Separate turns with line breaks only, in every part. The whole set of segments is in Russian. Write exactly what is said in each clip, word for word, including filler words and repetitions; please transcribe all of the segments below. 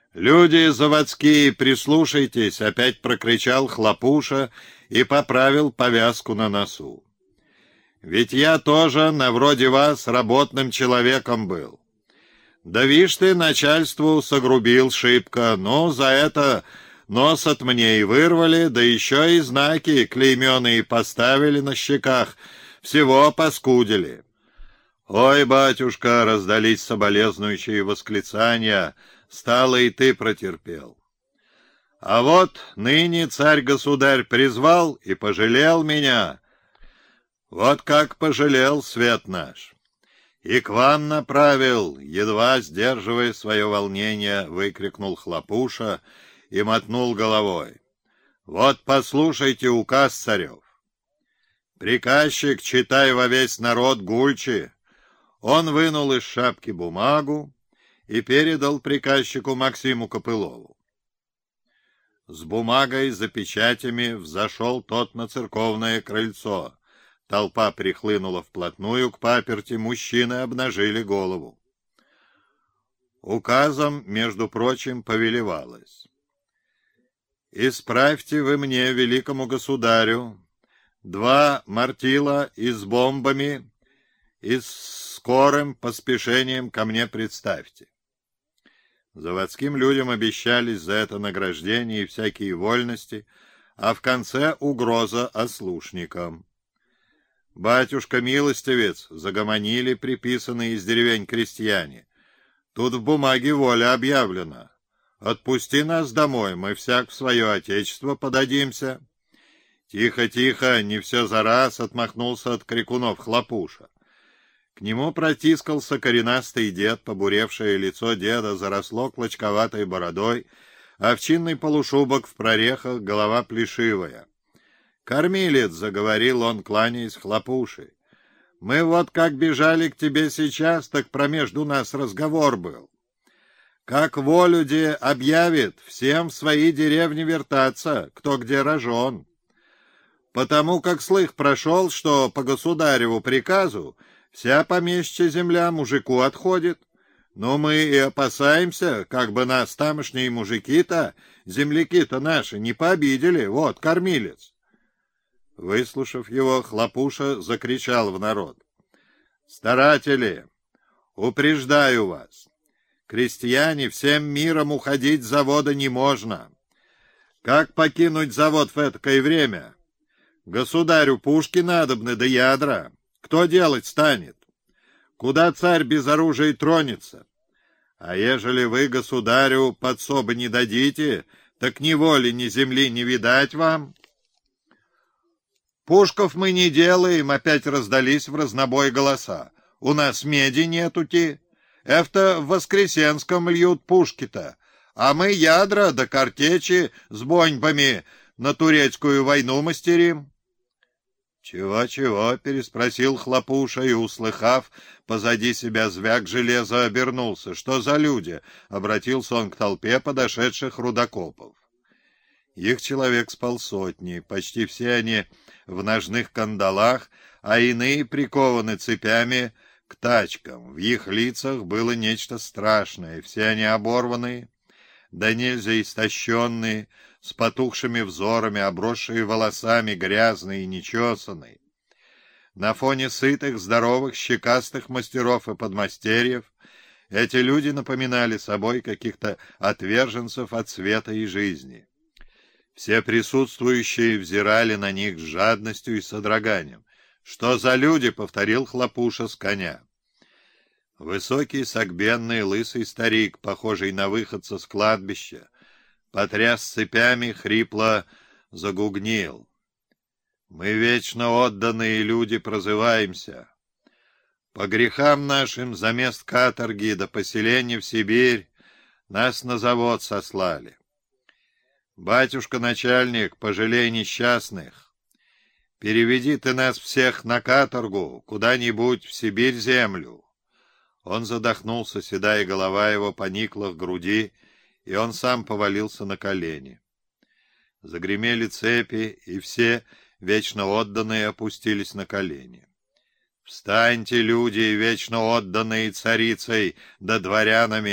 «Люди заводские, прислушайтесь!» — опять прокричал Хлопуша и поправил повязку на носу. «Ведь я тоже, на вроде вас, работным человеком был. Да вишь ты, начальству согрубил шибко, но за это нос от мне и вырвали, да еще и знаки клейменные поставили на щеках, всего паскудили». «Ой, батюшка!» — раздались соболезнующие восклицания. «Стало и ты протерпел. А вот ныне царь-государь призвал и пожалел меня. Вот как пожалел свет наш. И к вам направил», — едва сдерживая свое волнение, выкрикнул Хлопуша и мотнул головой. «Вот послушайте указ царев. Приказчик, читай во весь народ гульчи». Он вынул из шапки бумагу и передал приказчику Максиму Копылову. С бумагой за печатями взошел тот на церковное крыльцо. Толпа прихлынула вплотную к паперти, мужчины обнажили голову. Указом, между прочим, повелевалось: «Исправьте вы мне, великому государю, два мортила и с бомбами, и с скорым поспешением ко мне представьте». Заводским людям обещались за это награждение и всякие вольности, а в конце угроза ослушникам. «Батюшка-милостивец», — загомонили приписанные из деревень крестьяне, — «тут в бумаге воля объявлена. Отпусти нас домой, мы всяк в свое отечество подадимся». «Тихо, тихо, не все за раз», — отмахнулся от крикунов Хлопуша. К нему протискался коренастый дед, побуревшее лицо деда заросло клочковатой бородой, овчинный полушубок в прорехах, голова плешивая. «Кормилец», — заговорил он, кланяясь Хлопуши, — «мы вот как бежали к тебе сейчас, так промежду нас разговор был. Как волю де объявит, всем в свои деревни вертаться, кто где рожон. Потому как слых прошел, что по государеву приказу вся помещичья земля мужику отходит. Но мы и опасаемся, как бы нас тамошние мужики-то, земляки-то наши, не пообидели. Вот, кормилец». Выслушав его, Хлопуша закричал в народ: «Старатели, упреждаю вас, крестьяне, всем миром уходить с завода не можно. Как покинуть завод в этакое время? Государю пушки надобны да ядра. Кто делать станет? Куда царь без оружия тронется? А ежели вы государю подсобы не дадите, так ни воли, ни земли не видать вам». «Пушков мы не делаем», — опять раздались в разнобой голоса. «У нас меди нетути. Это в Воскресенском льют пушки-то, а мы ядра да картечи с боньбами на турецкую войну мастерим». «Чего-чего?» — переспросил Хлопуша и, услыхав позади себя звяк железа, обернулся. «Что за люди?» — обратился он к толпе подошедших рудокопов. Их человек с полсотни, почти все они в ножных кандалах, а иные прикованы цепями к тачкам. В их лицах было нечто страшное, все они оборванные, да нельзя истощенные, с потухшими взорами, обросшие волосами, грязные и нечесанные. На фоне сытых, здоровых, щекастых мастеров и подмастерьев эти люди напоминали собой каких-то отверженцев от света и жизни. Все присутствующие взирали на них с жадностью и содроганием. «Что за люди?» — повторил Хлопуша с коня. Высокий, согбенный, лысый старик, похожий на выходца с кладбища, потряс цепями, хрипло загугнил: «Мы вечно отданные люди прозываемся. По грехам нашим за мест каторги до поселения в Сибирь нас на завод сослали. Батюшка-начальник, пожалей несчастных. Переведи ты нас всех на каторгу, куда-нибудь в Сибирь-землю». Он задохнулся, седая голова его поникла к груди, и он сам повалился на колени. Загремели цепи, и все, вечно отданные, опустились на колени. «Встаньте, люди, вечно отданные царицей да дворянами!»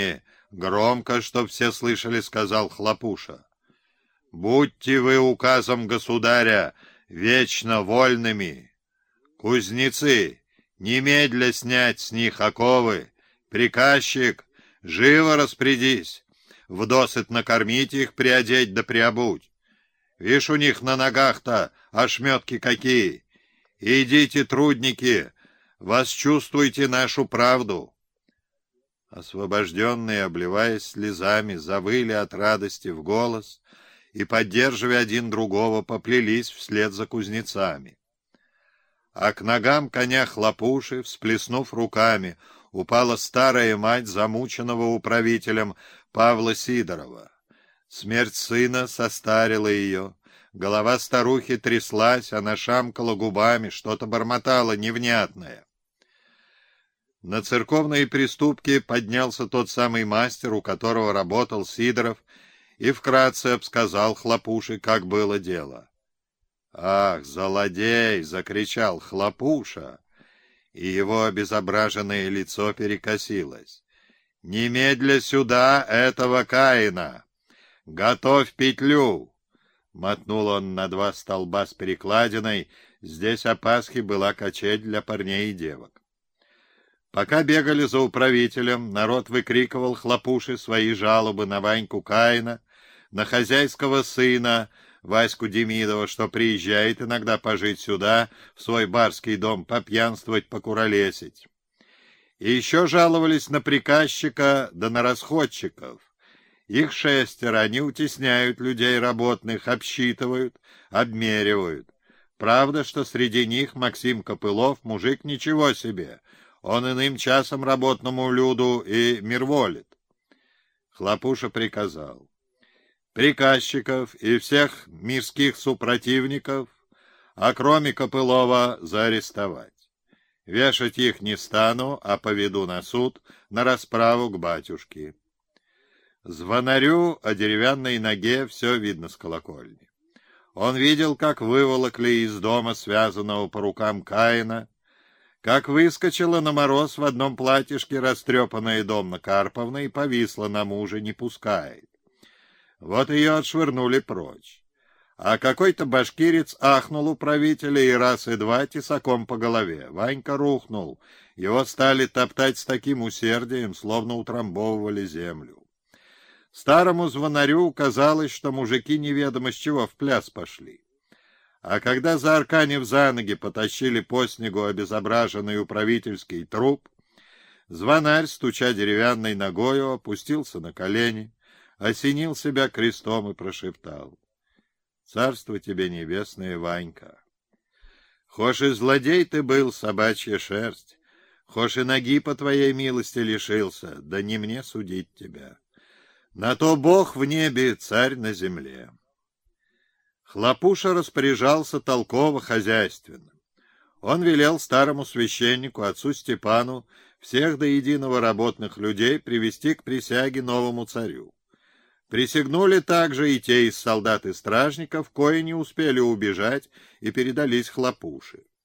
Громко, чтоб все слышали, сказал Хлопуша. Будьте вы указом государя вечно вольными. Кузнецы, немедля снять с них оковы. Приказчик, живо распорядись, вдосыт накормить их, приодеть да приобуть. Вишь, у них на ногах-то ошметки какие. Идите, трудники, восчувствуйте нашу правду. Освобожденные, обливаясь слезами, завыли от радости в голос и, поддерживая один другого, поплелись вслед за кузнецами. А к ногам коня Хлопуши, всплеснув руками, упала старая мать замученного управителем Павла Сидорова. Смерть сына состарила ее. Голова старухи тряслась, она шамкала губами, что-то бормотала невнятное. На церковные приступки поднялся тот самый мастер, у которого работал Сидоров, и вкратце обсказал Хлопуше, как было дело. «Ах, злодей!» — закричал Хлопуша, и его обезображенное лицо перекосилось. «Немедля сюда этого Каина! Готовь петлю!» Мотнул он на два столба с перекладиной, здесь о Пасхе была качель для парней и девок. Пока бегали за управителем, народ выкрикивал Хлопуши свои жалобы на Ваньку Каина, на хозяйского сына Ваську Демидова, что приезжает иногда пожить сюда, в свой барский дом, попьянствовать, покуролесить. И еще жаловались на приказчика да на расходчиков. Их шестеро, они утесняют людей работных, обсчитывают, обмеривают. Правда, что среди них Максим Копылов, мужик ничего себе, он иным часом работному люду и мирволит. Хлопуша приказал: приказчиков и всех мирских супротивников, а кроме Копылова, заарестовать. Вешать их не стану, а поведу на суд, на расправу к батюшке. Звонарю о деревянной ноге все видно с колокольни. Он видел, как выволокли из дома связанного по рукам Каина, как выскочила на мороз в одном платьишке растрепанная Домна Карповна и повисла на мужа, не пускает. Вот ее отшвырнули прочь. А какой-то башкирец ахнул у правителя и раз и два тесаком по голове. Ванька рухнул. Его стали топтать с таким усердием, словно утрамбовывали землю. Старому звонарю казалось, что мужики неведомо с чего в пляс пошли. А когда, заарканив за ноги, потащили по снегу обезображенный управительский труп, звонарь, стуча деревянной ногою, опустился на колени, осенил себя крестом и прошептал: «Царство тебе небесное, Ванька! Хошь и злодей ты был, собачья шерсть, хошь и ноги по твоей милости лишился, да не мне судить тебя. На то Бог в небе, царь на земле». Хлопуша распоряжался толково, хозяйственно. Он велел старому священнику, отцу Степану, всех до единого работных людей привести к присяге новому царю. Присягнули также и те из солдат и стражников, кои не успели убежать и передались Хлопуше.